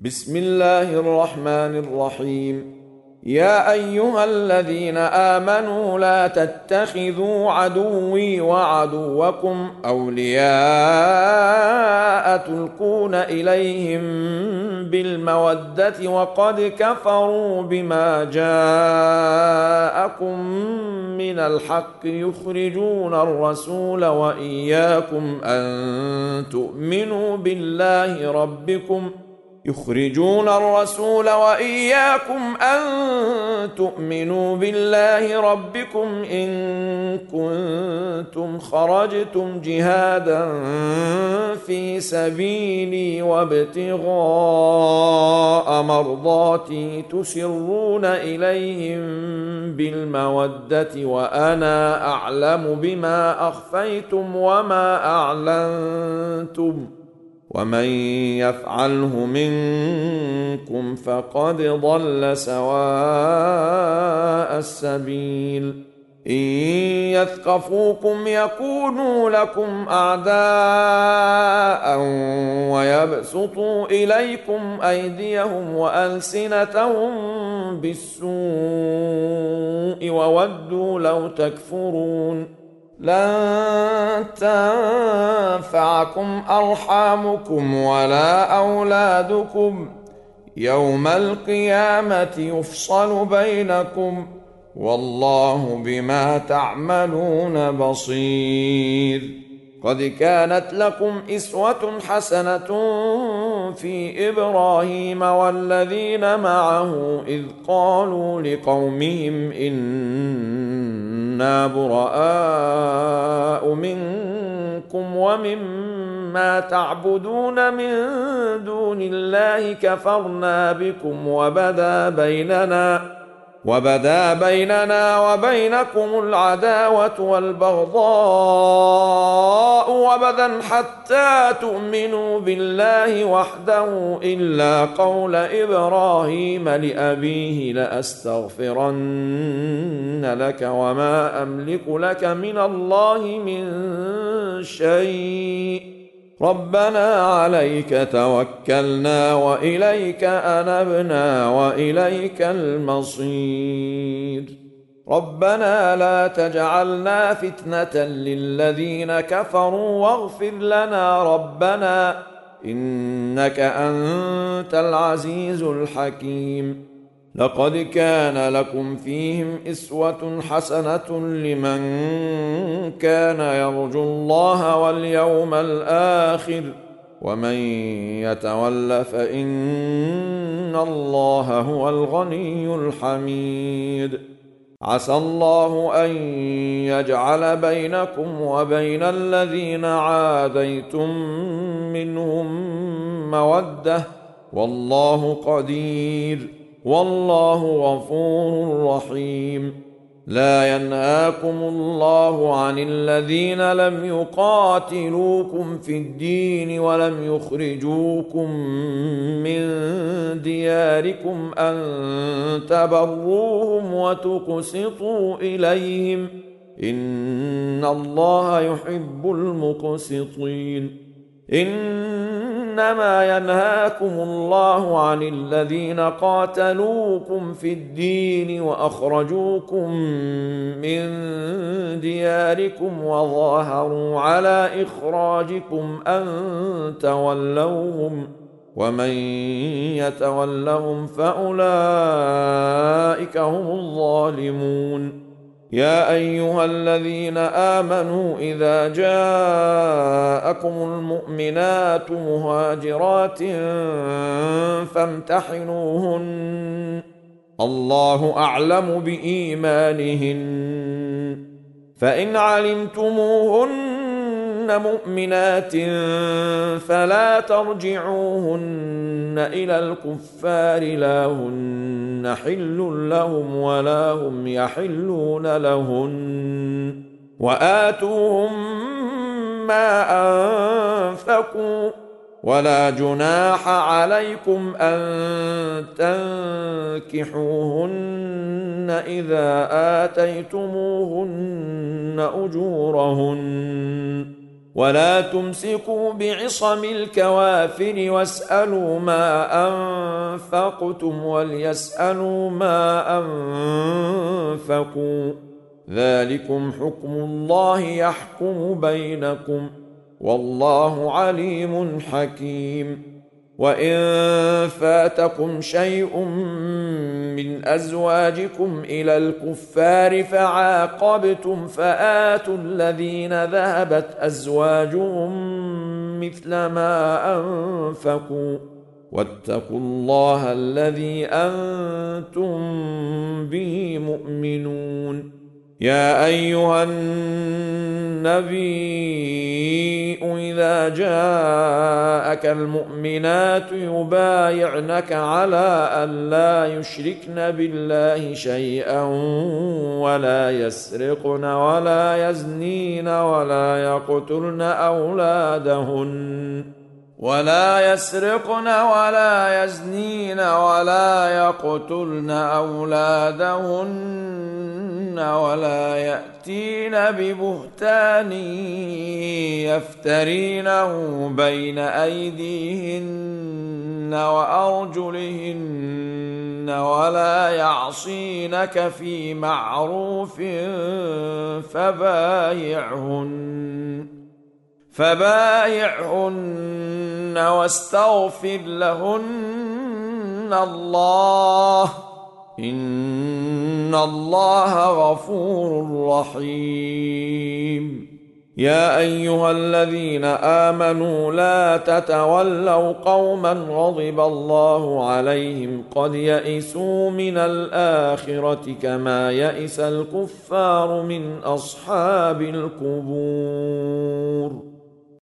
بسم الله الرحمن الرحيم. يا أيها الذين آمنوا لا تتخذوا عدوي وعدوكم أولياء تلقون إليهم بالمودة وقد كفروا بما جاءكم من الحق يخرجون الرسول وإياكم أن تؤمنوا بالله ربكم إن كنتم خرجتم جهادا في سبيلي وابتغاء مرضاتي تسرون إليهم بالمودة وأنا أعلم بما أخفيتم وما أعلنتم ومن يفعله منكم فقد ضل سواء السبيل. إن يثقفوكم يكونوا لكم أعداء ويبسطوا إليكم أيديهم وألسنتهم بالسوء وودوا لو تكفرون. لن تنفعكم أرحامكم ولا أولادكم يوم القيامة يفصل بينكم والله بما تعملون بصير. قد كانت لكم أسوة حسنة في إبراهيم والذين معه إذ قالوا لقومهم إنا براء منكم ومما تعبدون من دون الله كفرنا بكم وبدا بيننا وبينكم العداوة والبغضاء وبدا حتى تؤمنوا بالله وحده إلا قول إبراهيم لأبيه لأستغفرن لك وما أملك لك من الله من شيء ربنا عليك توكلنا وإليك أنبنا وإليك المصير. ربنا لا تجعلنا فتنة للذين كفروا واغفر لنا ربنا إنك أنت العزيز الحكيم. لقد كان لكم فيهم أسوة حسنة لمن كان يرجو الله واليوم الآخر ومن يتول فإن الله هو الغني الحميد. عسى الله أن يجعل بينكم وبين الذين عاديتم منهم مودة والله قدير والله غفور رحيم. لا ينهاكم الله عن الذين لم يقاتلوكم في الدين ولم يخرجوكم من دياركم أن تبروهم وتقسطوا إليهم إن الله يحب المقسطين. إنما ينهاكم الله عن الذين قاتلوكم في الدين وأخرجوكم من دياركم وظاهروا على إخراجكم أن تولوهم ومن يتولهم فأولئك هم الظالمون. يا أيها الذين آمنوا إذا جاءكم المؤمنات مهاجرات فامتحنوهن الله أعلم بإيمانهن فإن علمتموهن مؤمنات فلا ترجعوهن إلى الكفار لا هن حل لهم ولا هم يحلون لهن وآتوهم ما أنفقوا ولا جناح عليكم أن تنكحوهن إذا آتيتموهن أجورهن ولا تمسكوا بعصم الكوافر واسألوا ما أنفقتم وليسألوا ما أنفقوا، ذلكم حكم الله يحكم بينكم، والله عليم حكيم. وإن فاتكم شيء من أزواجكم إلى الكفار فعاقبتم فآتوا الذين ذهبت أزواجهم مثل ما أنفقوا، واتقوا الله الذي أنتم به مؤمنون. يا أيها النبي إذا جاءك المؤمنات يبايعنك على أن لا يشركن بالله شيئا ولا يسرقن ولا يزنين ولا يقتلن أولادهن ولا يسرقن ولا يزنين ولا يقتلن أولادهن ولا يأتين ببهتان يفترينه بين أيديهن وأرجلهن ولا يعصينك في معروف فبايعهن واستغفر لهن الله، إن الله غفور رحيم. يا أيها الذين آمنوا لا تتولوا قوما غضب الله عليهم قد يئسوا من الآخرة كما يئس الكفار من أصحاب القبور.